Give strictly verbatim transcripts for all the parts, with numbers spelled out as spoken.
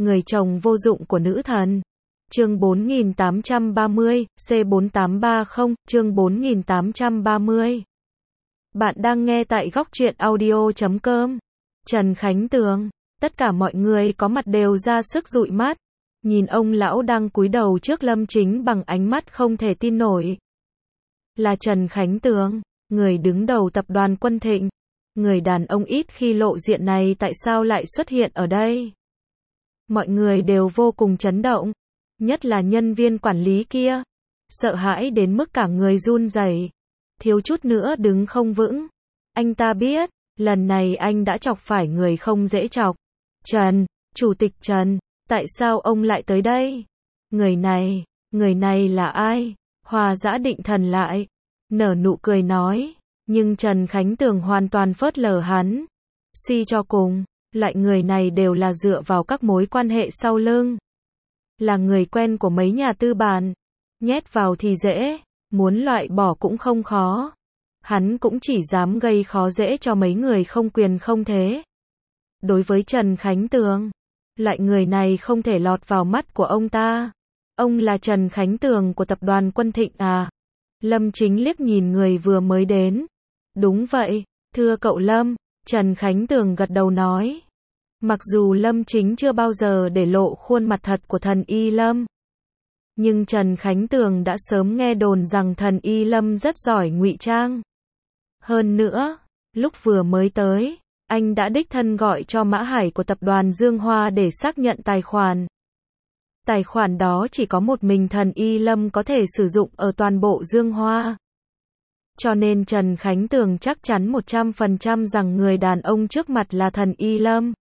người chồng vô dụng của nữ thần. Chương bốn nghìn tám trăm ba mươi, C bốn tám ba không, chương bốn nghìn tám trăm ba mươi. Bạn đang nghe tại góc truyện audio chấm com. Trần Khánh Tường, tất cả mọi người có mặt đều ra sức dụi mắt, nhìn ông lão đang cúi đầu trước Lâm Chính bằng ánh mắt không thể tin nổi. Là Trần Khánh Tường, người đứng đầu tập đoàn Quân Thịnh, người đàn ông ít khi lộ diện này tại sao lại xuất hiện ở đây? Mọi người đều vô cùng chấn động, nhất là nhân viên quản lý kia, sợ hãi đến mức cả người run rẩy, thiếu chút nữa đứng không vững. Anh ta biết, lần này anh đã chọc phải người không dễ chọc. Trần, Chủ tịch Trần, tại sao ông lại tới đây? Người này, người này là ai? Hòa Dã định thần lại, nở nụ cười nói, nhưng Trần Khánh Tường hoàn toàn phớt lờ hắn. Suy cho cùng, loại người này đều là dựa vào các mối quan hệ sau lưng. Là người quen của mấy nhà tư bản, nhét vào thì dễ, muốn loại bỏ cũng không khó. Hắn cũng chỉ dám gây khó dễ cho mấy người không quyền không thế. Đối với Trần Khánh Tường, loại người này không thể lọt vào mắt của ông ta. Ông là Trần Khánh Tường của tập đoàn Quân Thịnh à? Lâm Chính liếc nhìn người vừa mới đến. Đúng vậy, thưa cậu Lâm, Trần Khánh Tường gật đầu nói. Mặc dù Lâm Chính chưa bao giờ để lộ khuôn mặt thật của thần Y Lâm, nhưng Trần Khánh Tường đã sớm nghe đồn rằng thần Y Lâm rất giỏi ngụy trang. Hơn nữa, lúc vừa mới tới, anh đã đích thân gọi cho Mã Hải của tập đoàn Dương Hoa để xác nhận tài khoản. Tài khoản đó chỉ có một mình thần Y Lâm có thể sử dụng ở toàn bộ Dương Hoa. Cho nên Trần Khánh Tường chắc chắn một trăm phần trăm rằng người đàn ông trước mặt là thần Y Lâm.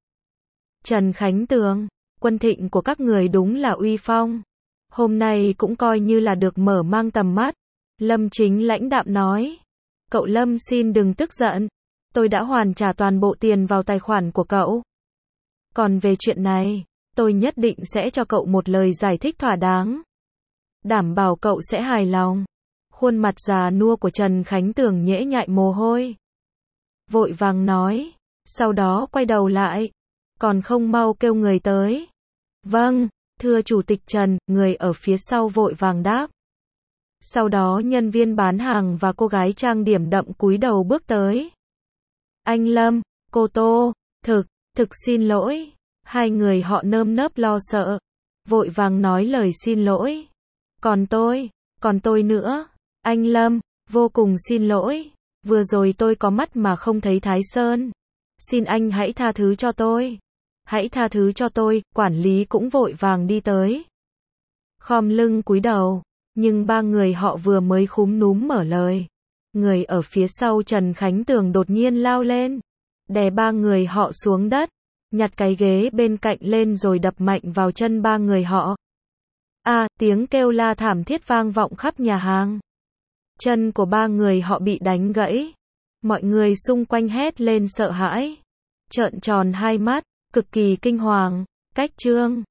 Trần Khánh Tường, Quân Thịnh của các người đúng là uy phong. Hôm nay cũng coi như là được mở mang tầm mắt. Lâm Chính lãnh đạm nói. Cậu Lâm xin đừng tức giận. Tôi đã hoàn trả toàn bộ tiền vào tài khoản của cậu. Còn về chuyện này, tôi nhất định sẽ cho cậu một lời giải thích thỏa đáng. Đảm bảo cậu sẽ hài lòng. Khuôn mặt già nua của Trần Khánh Tường nhễ nhại mồ hôi. Vội vàng nói. Sau đó quay đầu lại. Còn không mau kêu người tới. Vâng, thưa Chủ tịch Trần, người ở phía sau vội vàng đáp. Sau đó nhân viên bán hàng và cô gái trang điểm đậm cúi đầu bước tới. Anh Lâm, cô Tô, thực, thực xin lỗi. Hai người họ nơm nớp lo sợ, vội vàng nói lời xin lỗi. Còn tôi, còn tôi nữa. Anh Lâm, vô cùng xin lỗi. Vừa rồi tôi có mắt mà không thấy Thái Sơn. Xin anh hãy tha thứ cho tôi. Hãy tha thứ cho tôi, quản lý cũng vội vàng đi tới. Khom lưng cúi đầu, nhưng ba người họ vừa mới khúm núm mở lời. Người ở phía sau Trần Khánh Tường đột nhiên lao lên, đè ba người họ xuống đất, nhặt cái ghế bên cạnh lên rồi đập mạnh vào chân ba người họ. A, à, tiếng kêu la thảm thiết vang vọng khắp nhà hàng. Chân của ba người họ bị đánh gãy. Mọi người xung quanh hét lên sợ hãi, trợn tròn hai mắt, cực kỳ kinh hoàng. Cách chương